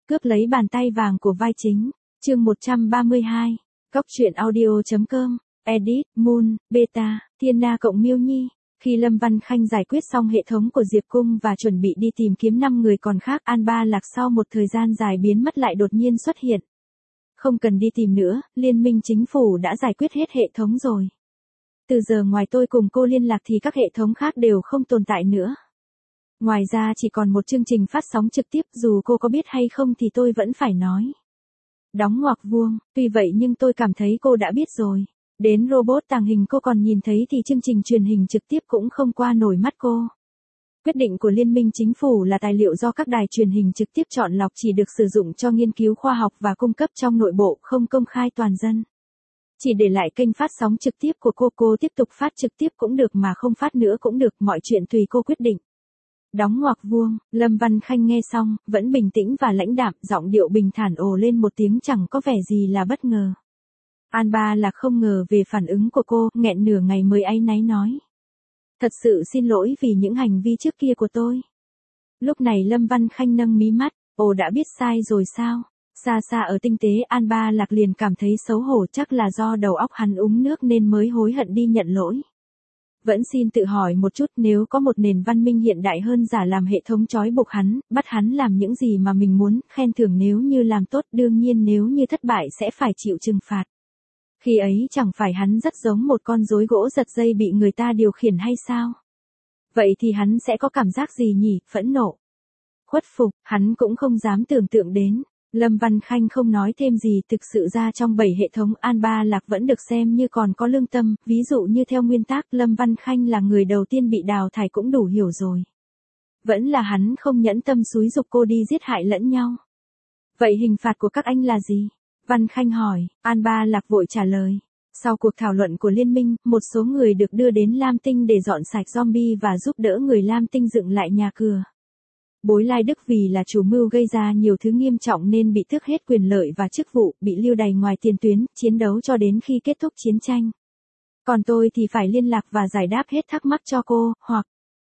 Cướp lấy bàn tay vàng của vai chính. Chương 132. Góc truyện audio.com. Edit, Moon, Beta, Thiên Na cộng Miêu Nhi. Khi Lâm Văn Khanh giải quyết xong hệ thống của Diệp Cung và chuẩn bị đi tìm kiếm 5 người còn khác, An Ba Lạc sau một thời gian dài biến mất lại đột nhiên xuất hiện. Không cần đi tìm nữa, Liên minh chính phủ đã giải quyết hết hệ thống rồi. Từ giờ ngoài tôi cùng cô liên lạc thì các hệ thống khác đều không tồn tại nữa. Ngoài ra chỉ còn một chương trình phát sóng trực tiếp, dù cô có biết hay không thì tôi vẫn phải nói. Đóng ngoặc vuông, tuy vậy nhưng tôi cảm thấy cô đã biết rồi. Đến robot tàng hình cô còn nhìn thấy thì chương trình truyền hình trực tiếp cũng không qua nổi mắt cô. Quyết định của Liên minh chính phủ là tài liệu do các đài truyền hình trực tiếp chọn lọc, chỉ được sử dụng cho nghiên cứu khoa học và cung cấp trong nội bộ, không công khai toàn dân. Chỉ để lại kênh phát sóng trực tiếp của cô tiếp tục phát trực tiếp cũng được mà không phát nữa cũng được, mọi chuyện tùy cô quyết định. Đóng ngoặc vuông, Lâm Văn Khanh nghe xong, vẫn bình tĩnh và lãnh đạm, giọng điệu bình thản ồ lên một tiếng chẳng có vẻ gì là bất ngờ. An Ba Lạc không ngờ về phản ứng của cô, nghẹn nửa ngày mới áy náy nói. Thật sự xin lỗi vì những hành vi trước kia của tôi. Lúc này Lâm Văn Khanh nâng mí mắt, ồ đã biết sai rồi sao? Xa xa ở tinh tế An Ba Lạc liền cảm thấy xấu hổ, chắc là do đầu óc hắn uống nước nên mới hối hận đi nhận lỗi. Vẫn xin tự hỏi một chút, nếu có một nền văn minh hiện đại hơn giả làm hệ thống trói buộc hắn, bắt hắn làm những gì mà mình muốn, khen thưởng nếu như làm tốt, đương nhiên nếu như thất bại sẽ phải chịu trừng phạt. Khi ấy chẳng phải hắn rất giống một con rối gỗ giật dây bị người ta điều khiển hay sao? Vậy thì hắn sẽ có cảm giác gì nhỉ? Phẫn nộ, khuất phục, hắn cũng không dám tưởng tượng đến. Lâm Văn Khanh không nói thêm gì, thực sự ra trong 7 hệ thống An Ba Lạc vẫn được xem như còn có lương tâm, ví dụ như theo nguyên tắc Lâm Văn Khanh là người đầu tiên bị đào thải cũng đủ hiểu rồi. Vẫn là hắn không nhẫn tâm xúi giục cô đi giết hại lẫn nhau. Vậy hình phạt của các anh là gì? Văn Khanh hỏi, An Ba Lạc vội trả lời. Sau cuộc thảo luận của liên minh, một số người được đưa đến Lam Tinh để dọn sạch zombie và giúp đỡ người Lam Tinh dựng lại nhà cửa. Bối Lai Đức vì là chủ mưu gây ra nhiều thứ nghiêm trọng nên bị tước hết quyền lợi và chức vụ, bị lưu đày ngoài tiền tuyến, chiến đấu cho đến khi kết thúc chiến tranh. Còn tôi thì phải liên lạc và giải đáp hết thắc mắc cho cô, hoặc...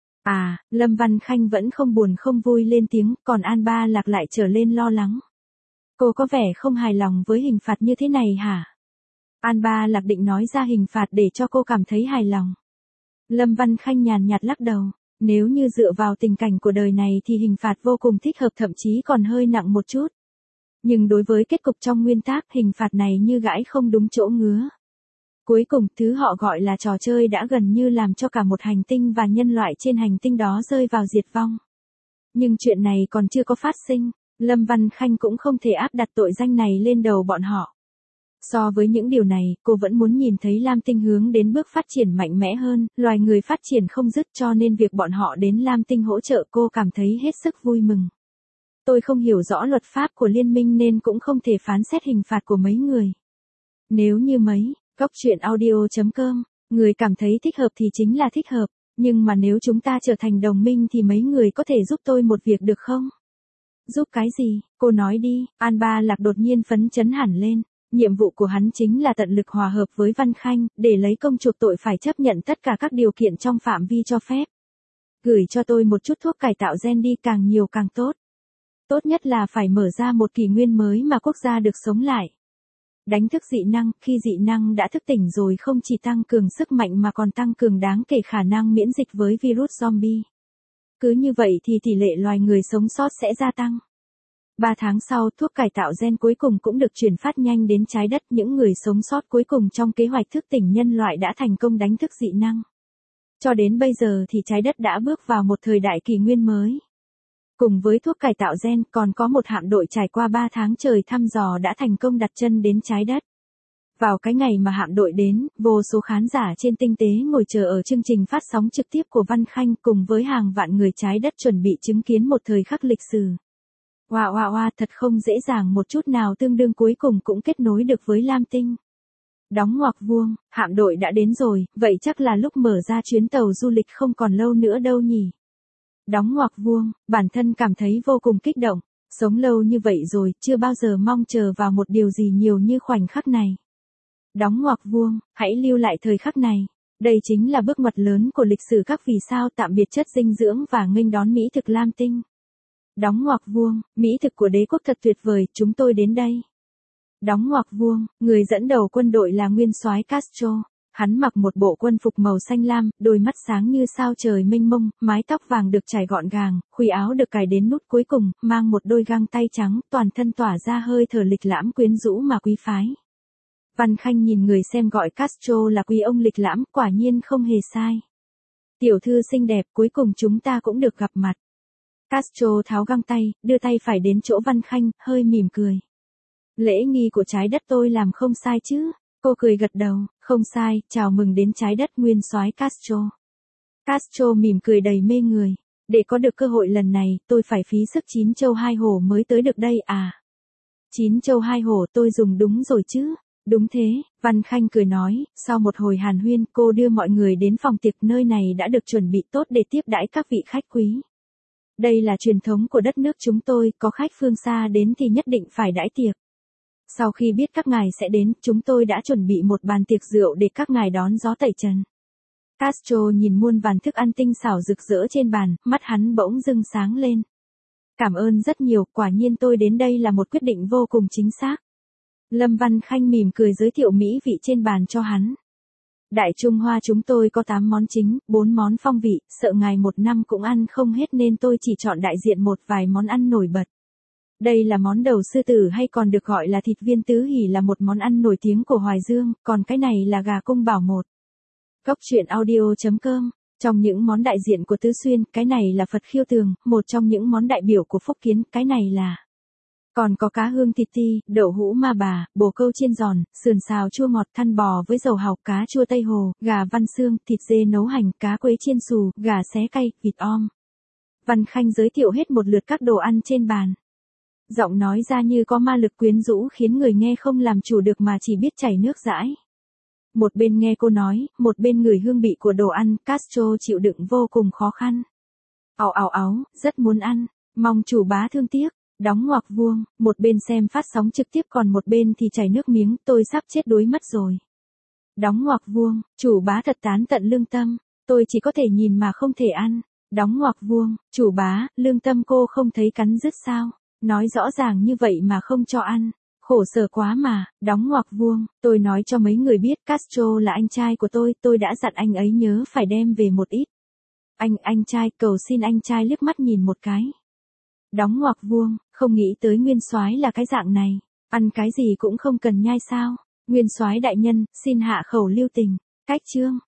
Lâm Văn Khanh vẫn không buồn không vui lên tiếng, còn An Ba Lạc lại trở lên lo lắng. Cô có vẻ không hài lòng với hình phạt như thế này hả? An Ba Lạc định nói ra hình phạt để cho cô cảm thấy hài lòng. Lâm Văn Khanh nhàn nhạt lắc đầu. Nếu như dựa vào tình cảnh của đời này thì hình phạt vô cùng thích hợp, thậm chí còn hơi nặng một chút. Nhưng đối với kết cục trong nguyên tắc, hình phạt này như gãi không đúng chỗ ngứa. Cuối cùng, thứ họ gọi là trò chơi đã gần như làm cho cả một hành tinh và nhân loại trên hành tinh đó rơi vào diệt vong. Nhưng chuyện này còn chưa có phát sinh, Lâm Văn Khanh cũng không thể áp đặt tội danh này lên đầu bọn họ. So với những điều này, cô vẫn muốn nhìn thấy Lam Tinh hướng đến bước phát triển mạnh mẽ hơn, loài người phát triển không dứt, cho nên việc bọn họ đến Lam Tinh hỗ trợ cô cảm thấy hết sức vui mừng. Tôi không hiểu rõ luật pháp của liên minh nên cũng không thể phán xét hình phạt của mấy người. Nếu như mấy, góc truyện audio.com, người cảm thấy thích hợp thì chính là thích hợp, nhưng mà nếu chúng ta trở thành đồng minh thì mấy người có thể giúp tôi một việc được không? Giúp cái gì? Cô nói đi. An Ba Lạc đột nhiên phấn chấn hẳn lên. Nhiệm vụ của hắn chính là tận lực hòa hợp với Văn Khanh, để lấy công chuộc tội phải chấp nhận tất cả các điều kiện trong phạm vi cho phép. Gửi cho tôi một chút thuốc cải tạo gen đi, càng nhiều càng tốt. Tốt nhất là phải mở ra một kỷ nguyên mới mà quốc gia được sống lại. Đánh thức dị năng, khi dị năng đã thức tỉnh rồi không chỉ tăng cường sức mạnh mà còn tăng cường đáng kể khả năng miễn dịch với virus zombie. Cứ như vậy thì tỷ lệ loài người sống sót sẽ gia tăng. 3 tháng sau, thuốc cải tạo gen cuối cùng cũng được truyền phát nhanh đến trái đất. Những người sống sót cuối cùng trong kế hoạch thức tỉnh nhân loại đã thành công đánh thức dị năng. Cho đến bây giờ thì trái đất đã bước vào một thời đại kỷ nguyên mới. Cùng với thuốc cải tạo gen, còn có một hạm đội trải qua 3 tháng trời thăm dò đã thành công đặt chân đến trái đất. Vào cái ngày mà hạm đội đến, vô số khán giả trên tinh tế ngồi chờ ở chương trình phát sóng trực tiếp của Văn Khanh cùng với hàng vạn người trái đất chuẩn bị chứng kiến một thời khắc lịch sử. Wow, thật không dễ dàng một chút nào, tương đương cuối cùng cũng kết nối được với Lam Tinh. Đóng ngoặc vuông, hạm đội đã đến rồi, vậy chắc là lúc mở ra chuyến tàu du lịch không còn lâu nữa đâu nhỉ. Đóng ngoặc vuông, bản thân cảm thấy vô cùng kích động, sống lâu như vậy rồi, chưa bao giờ mong chờ vào một điều gì nhiều như khoảnh khắc này. Đóng ngoặc vuông, hãy lưu lại thời khắc này. Đây chính là bước ngoặt lớn của lịch sử các vì sao tạm biệt chất dinh dưỡng và nghênh đón mỹ thực Lam Tinh. Đóng ngoặc vuông, mỹ thực của đế quốc thật tuyệt vời, chúng tôi đến đây. Đóng ngoặc vuông, người dẫn đầu quân đội là nguyên soái Castro. Hắn mặc một bộ quân phục màu xanh lam, đôi mắt sáng như sao trời mênh mông, mái tóc vàng được trải gọn gàng, khuy áo được cài đến nút cuối cùng, mang một đôi găng tay trắng, toàn thân tỏa ra hơi thở lịch lãm quyến rũ mà quý phái. Văn Khanh nhìn người xem gọi Castro là quý ông lịch lãm, quả nhiên không hề sai. Tiểu thư xinh đẹp, cuối cùng chúng ta cũng được gặp mặt. Castro tháo găng tay, đưa tay phải đến chỗ Văn Khanh, hơi mỉm cười. Lễ nghi của trái đất tôi làm không sai chứ? Cô cười gật đầu, không sai, chào mừng đến trái đất nguyên soái Castro. Castro mỉm cười đầy mê người. Để có được cơ hội lần này, tôi phải phí sức 9 châu 2 hổ mới tới được đây à? 9 châu 2 hổ tôi dùng đúng rồi chứ? Đúng thế, Văn Khanh cười nói, sau một hồi hàn huyên, cô đưa mọi người đến phòng tiệc, nơi này đã được chuẩn bị tốt để tiếp đãi các vị khách quý. Đây là truyền thống của đất nước chúng tôi, có khách phương xa đến thì nhất định phải đãi tiệc. Sau khi biết các ngài sẽ đến, chúng tôi đã chuẩn bị một bàn tiệc rượu để các ngài đón gió tẩy trần. Castro nhìn muôn vàn thức ăn tinh xảo rực rỡ trên bàn, mắt hắn bỗng dưng sáng lên. Cảm ơn rất nhiều, quả nhiên tôi đến đây là một quyết định vô cùng chính xác. Lâm Văn Khanh mỉm cười giới thiệu mỹ vị trên bàn cho hắn. Đại Trung Hoa chúng tôi có 8 món chính, 4 món phong vị, sợ ngài một năm cũng ăn không hết nên tôi chỉ chọn đại diện một vài món ăn nổi bật. Đây là món đầu sư tử hay còn được gọi là thịt viên tứ hỷ, là một món ăn nổi tiếng của Hoài Dương, còn cái này là gà cung bảo một. Cốc truyện audio.com. Trong những món đại diện của Tứ Xuyên, cái này là Phật khiêu tường, một trong những món đại biểu của Phúc Kiến, cái này là. Còn có cá hương thịt ti, đậu hũ ma bà, bồ câu chiên giòn, sườn xào chua ngọt, than bò với dầu hàu, cá chua Tây Hồ, gà văn xương, thịt dê nấu hành, cá quế chiên xù, gà xé cay, vịt om. Văn Khanh giới thiệu hết một lượt các đồ ăn trên bàn. Giọng nói ra như có ma lực quyến rũ khiến người nghe không làm chủ được mà chỉ biết chảy nước dãi. Một bên nghe cô nói, một bên ngửi hương vị của đồ ăn, Castro chịu đựng vô cùng khó khăn. Ào ào áo, rất muốn ăn, mong chủ bá thương tiếc. Đóng ngoặc vuông, một bên xem phát sóng trực tiếp còn một bên thì chảy nước miếng, tôi sắp chết đuối mất rồi. Đóng ngoặc vuông, chủ bá thật tán tận lương tâm, tôi chỉ có thể nhìn mà không thể ăn. Đóng ngoặc vuông, chủ bá, lương tâm cô không thấy cắn rứt sao? Nói rõ ràng như vậy mà không cho ăn. Khổ sở quá mà. Đóng ngoặc vuông, tôi nói cho mấy người biết Castro là anh trai của tôi đã dặn anh ấy nhớ phải đem về một ít. Anh trai, cầu xin anh trai liếc mắt nhìn một cái. Đóng ngoặc vuông, không nghĩ tới nguyên soái là cái dạng này, ăn cái gì cũng không cần nhai sao? Nguyên soái đại nhân, xin hạ khẩu lưu tình. Cách chương